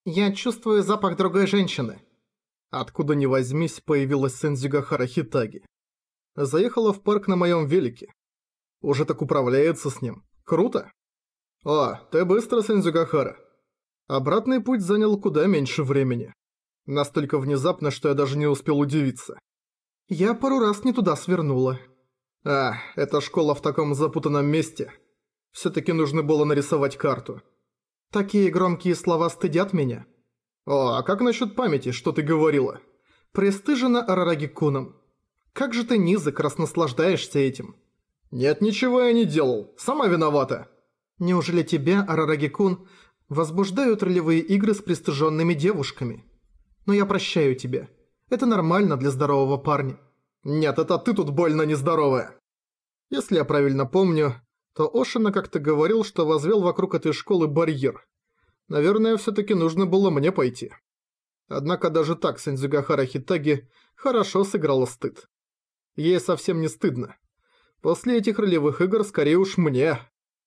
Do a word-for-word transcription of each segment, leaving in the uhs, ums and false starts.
Я чувствую запах другой женщины. Откуда ни возьмись, появилась Сэндзюгахара Хитаги. Заехала в парк на моем велике. Уже так управляется с ним. Круто. О, ты быстро, Сэндзюгахара. Обратный путь занял куда меньше времени. Настолько внезапно, что я даже не успел удивиться. Я пару раз не туда свернула. А, эта школа в таком запутанном месте. Всё-таки нужно было нарисовать карту. Такие громкие слова стыдят меня. О, а как насчет памяти, что ты говорила? Пристыжена Арараги-куном. Как же ты низок, раз наслаждаешься этим? Нет, ничего я не делал. Сама виновата. Неужели тебя, Арараги-кун, возбуждают ролевые игры с пристыженными девушками? Но я прощаю тебя. Это нормально для здорового парня. Нет, это ты тут больно нездоровая. Если я правильно помню, то Ошина как-то говорил, что возвел вокруг этой школы барьер. Наверное, всё-таки нужно было мне пойти. Однако даже так Сэндзюгахара Хитаги хорошо сыграла стыд. Ей совсем не стыдно. После этих ролевых игр скорее уж мне.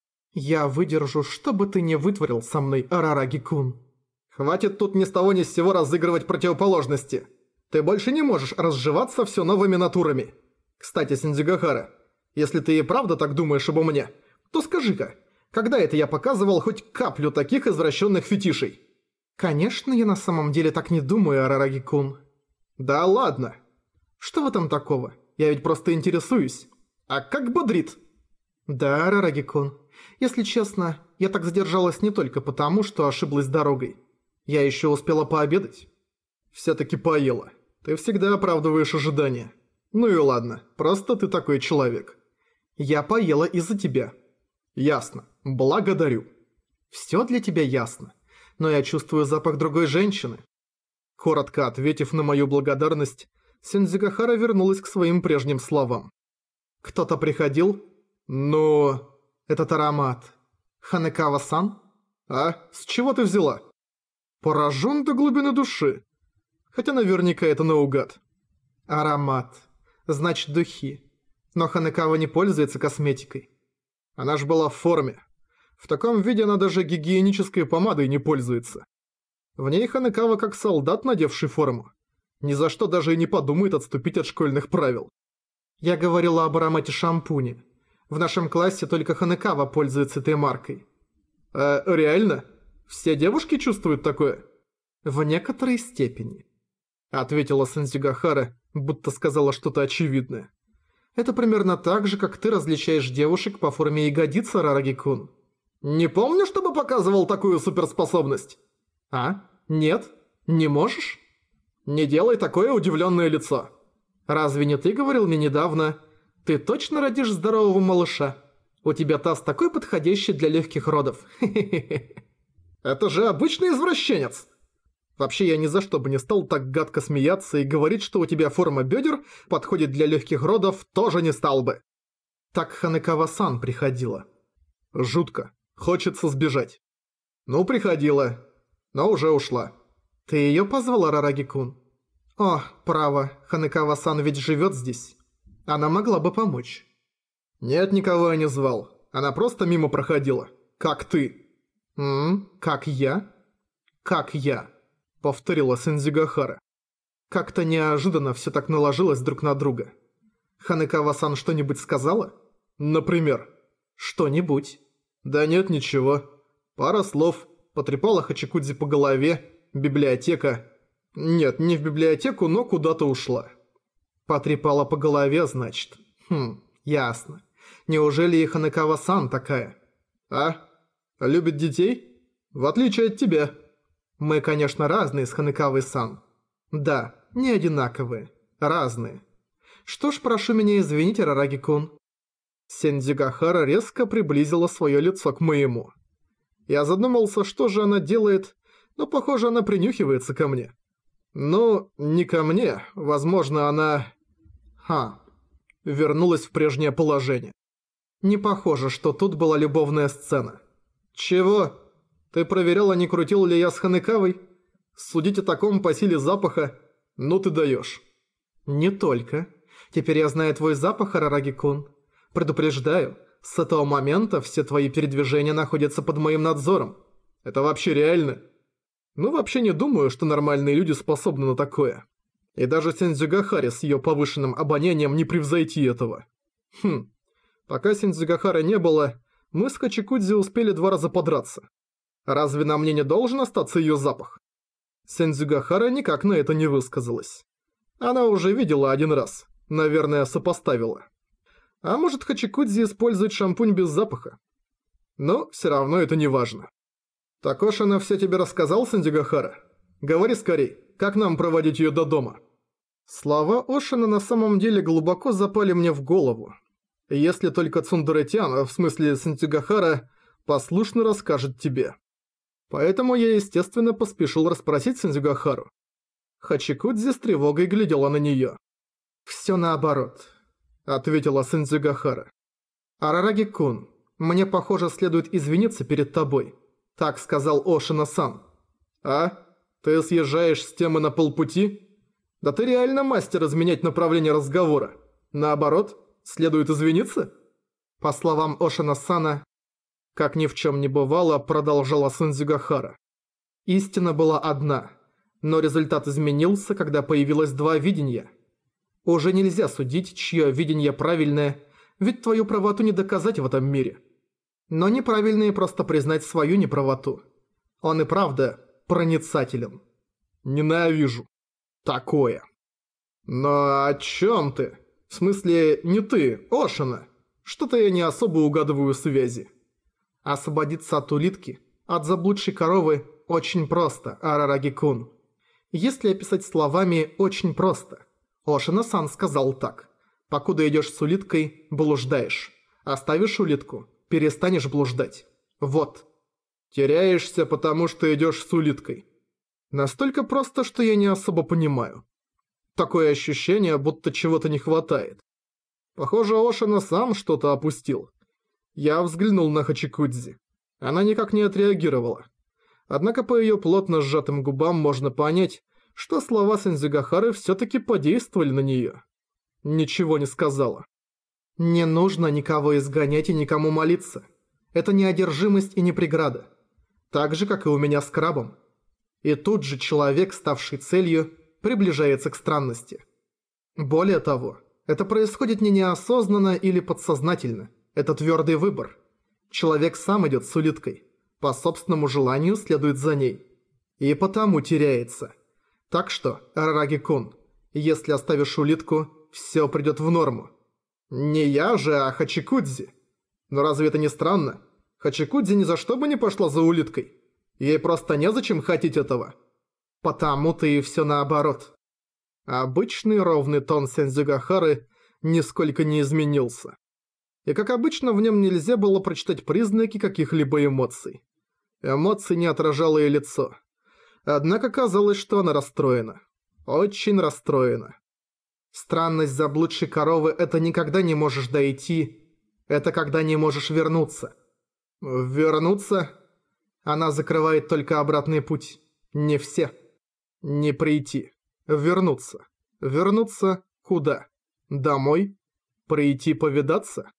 Я выдержу, что бы ты ни вытворил со мной, Арараги-кун. Хватит тут ни с того ни с сего разыгрывать противоположности. Ты больше не можешь разживаться всё новыми натурами. Кстати, Сэндзюгахара, если ты и правда так думаешь обо мне, то скажи-ка, когда это я показывал хоть каплю таких извращенных фетишей? Конечно, я на самом деле так не думаю, Арараги-кун. Да ладно. Что в этом такого? Я ведь просто интересуюсь. А как бодрит? Да, Арараги-кун. Если честно, я так задержалась не только потому, что ошиблась дорогой. Я еще успела пообедать. Всё-таки поела. Ты всегда оправдываешь ожидания. Ну и ладно, просто ты такой человек. Я поела из-за тебя. Ясно. Благодарю. Всё для тебя ясно. Но я чувствую запах другой женщины. Коротко ответив на мою благодарность, Сэндзюгахара вернулась к своим прежним словам. Кто-то приходил? Но... Этот аромат. Ханекава-сан? А? С чего ты взяла? Поражен до глубины души. Хотя наверняка это наугад. Аромат. Значит, духи. Но Ханекава не пользуется косметикой. Она ж была в форме. В таком виде она даже гигиенической помадой не пользуется. В ней Ханекава как солдат, надевший форму. Ни за что даже и не подумает отступить от школьных правил. Я говорила об аромате шампуня. В нашем классе только Ханекава пользуется этой маркой. А реально? Все девушки чувствуют такое? В некоторой степени. Ответила Сэндзюгахара, будто сказала что-то очевидное. Это примерно так же, как ты различаешь девушек по форме ягодиц, Арараги-кун. Не помню, чтобы показывал такую суперспособность. А? Нет? Не можешь? Не делай такое удивленное лицо. Разве не ты говорил мне недавно, ты точно родишь здорового малыша? У тебя таз такой подходящий для легких родов. Это же обычный извращенец. Вообще я ни за что бы не стал так гадко смеяться и говорить, что у тебя форма бедер подходит для легких родов, тоже не стал бы. Так Ханекава-сан приходила. Жутко. Хочется сбежать. Ну, приходила. Но уже ушла. Ты её позвала, Арараги-кун? О, право, Ханекава-сан ведь живёт здесь. Она могла бы помочь. Нет, никого я не звал. Она просто мимо проходила. Как ты. Ммм, как я? Как я? Повторила Сэндзюгахара. Как-то неожиданно всё так наложилось друг на друга. Ханекава-сан что-нибудь сказала? Например? Что-нибудь. Да нет, ничего. Пара слов. Потрепала Хачикудзи по голове. Библиотека. Нет, не в библиотеку, но куда-то ушла. Потрепала по голове, значит. Хм, ясно. Неужели и Ханекава-сан такая? А? Любит детей? В отличие от тебя. Мы, конечно, разные с Ханекавой-сан. Да, не одинаковые. Разные. Что ж, прошу меня извинить, Арараги-кун. Сэндзюгахара резко приблизила своё лицо к моему. Я задумался, что же она делает, но, похоже, она принюхивается ко мне. Ну, не ко мне. Возможно, она... Ха. Вернулась в прежнее положение. Не похоже, что тут была любовная сцена. Чего? Ты проверяла, не крутил ли я с Ханекавой? Судить о таком по силе запаха? Ну ты даешь. Не только. Теперь я знаю твой запах, Арараги-кун. Предупреждаю, с этого момента все твои передвижения находятся под моим надзором. Это вообще реально? Ну, вообще не думаю, что нормальные люди способны на такое. И даже Синдзюгахаре с ее повышенным обонянием не превзойти этого. Хм. Пока Синдзюгахары не было, мы с Хачикудзи успели два раза подраться. Разве на мне не должен остаться ее запах? Синдзюгахара никак на это не высказалась. Она уже видела один раз. Наверное, сопоставила. А может, Хачикудзи использует шампунь без запаха? Но все равно это не важно. Так Ошина все тебе рассказал, Синдзюгахара? Говори скорей, как нам проводить ее до дома? Слова Ошина на самом деле глубоко запали мне в голову. Если только Цундере-тян, в смысле Синдзюгахара, послушно расскажет тебе. Поэтому я, естественно, поспешил расспросить Синдзюгахару. Хачикудзи с тревогой глядела на неё. «Всё наоборот», — ответила Синдзюгахара. «Арараги-кун, мне, похоже, следует извиниться перед тобой», — так сказал Ошина-сан. «А? Ты съезжаешь с темы на полпути? Да ты реально мастер изменять направление разговора. Наоборот, следует извиниться?» По словам Ошина-сана, как ни в чем не бывало, продолжала Синдзюгахара. Истина была одна, но результат изменился, когда появилось два видения. Уже нельзя судить, чье видение правильное, ведь твою правоту не доказать в этом мире. Но неправильнее просто признать свою неправоту. Он и правда проницателен. Ненавижу такое. Но о чем ты? В смысле, не ты, Ошина. Что-то я не особо угадываю связи. Освободиться от улитки, от заблудшей коровы, очень просто, Арараги-кун. Если описать словами, очень просто. Ошина-сан сказал так. Покуда идешь с улиткой, блуждаешь. Оставишь улитку, перестанешь блуждать. Вот. Теряешься, потому что идешь с улиткой. Настолько просто, что я не особо понимаю. Такое ощущение, будто чего-то не хватает. Похоже, Ошина сам что-то опустил. Я взглянул на Хачикудзи. Она никак не отреагировала. Однако по её плотно сжатым губам можно понять, что слова Синдзюгахары всё-таки подействовали на неё. Ничего не сказала. Не нужно никого изгонять и никому молиться. Это не одержимость и не преграда. Так же, как и у меня с крабом. И тут же человек, ставший целью, приближается к странности. Более того, это происходит не неосознанно или подсознательно. Это твёрдый выбор. Человек сам идёт с улиткой. По собственному желанию следует за ней. И потому теряется. Так что, Арараги-кун, если оставишь улитку, всё придёт в норму. Не я же, а Хачикудзи. Но разве это не странно? Хачикудзи ни за что бы не пошла за улиткой. Ей просто незачем хотеть этого. Потому-то и всё наоборот. Обычный ровный тон Синдзюгахары нисколько не изменился. И как обычно, в нем нельзя было прочитать признаки каких-либо эмоций. Эмоций не отражало и лицо. Однако казалось, что она расстроена. Очень расстроена. Странность заблудшей коровы – это никогда не можешь дойти. Это когда не можешь вернуться. Вернуться? Она закрывает только обратный путь. Не все. Не прийти. Вернуться. Вернуться куда? Домой? Прийти повидаться?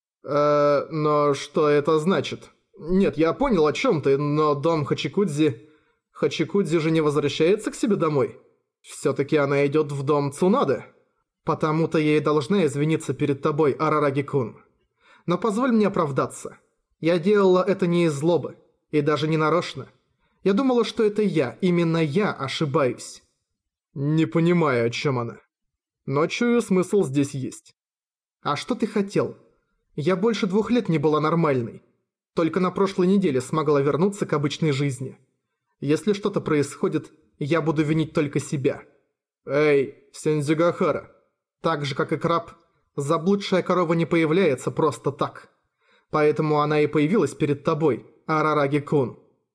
Э, но что это значит? Нет, я понял, о чем ты, но дом Хачикудзи... Хачикудзи же не возвращается к себе домой. Все-таки она идет в дом Цунады. Потому-то я и должна извиниться перед тобой, Арараги-кун. Но позволь мне оправдаться. Я делала это не из злобы. И даже не нарочно. Я думала, что это я, именно я ошибаюсь. Не понимаю, о чем она. Но чую, смысл здесь есть. А что ты хотел? Я больше двух лет не была нормальной. Только на прошлой неделе смогла вернуться к обычной жизни. Если что-то происходит, я буду винить только себя. Эй, Синдзюгахара. Так же, как и краб, заблудшая корова не появляется просто так. Поэтому она и появилась перед тобой, Арараги-кун.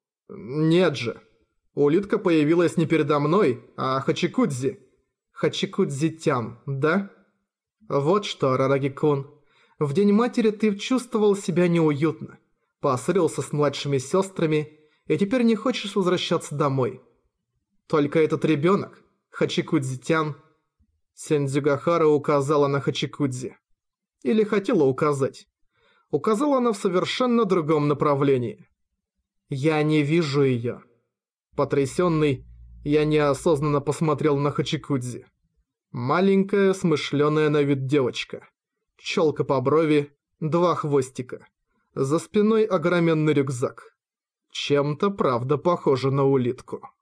Нет же. Улитка появилась не передо мной, а Хачикудзи. Хачикудзи-тян, да? Вот что, Арараги-кун. В день матери ты чувствовал себя неуютно. Поссорился с младшими сестрами и теперь не хочешь возвращаться домой. Только этот ребенок, Хачикудзи-тян... Синдзюгахара указала на Хачикудзи. Или хотела указать. Указала она в совершенно другом направлении. Я не вижу её. Потрясённый, я неосознанно посмотрел на Хачикудзи. Маленькая, смышленая на вид девочка. Чёлка по брови, два хвостика. За спиной огроменный рюкзак. Чем-то, правда, похоже на улитку.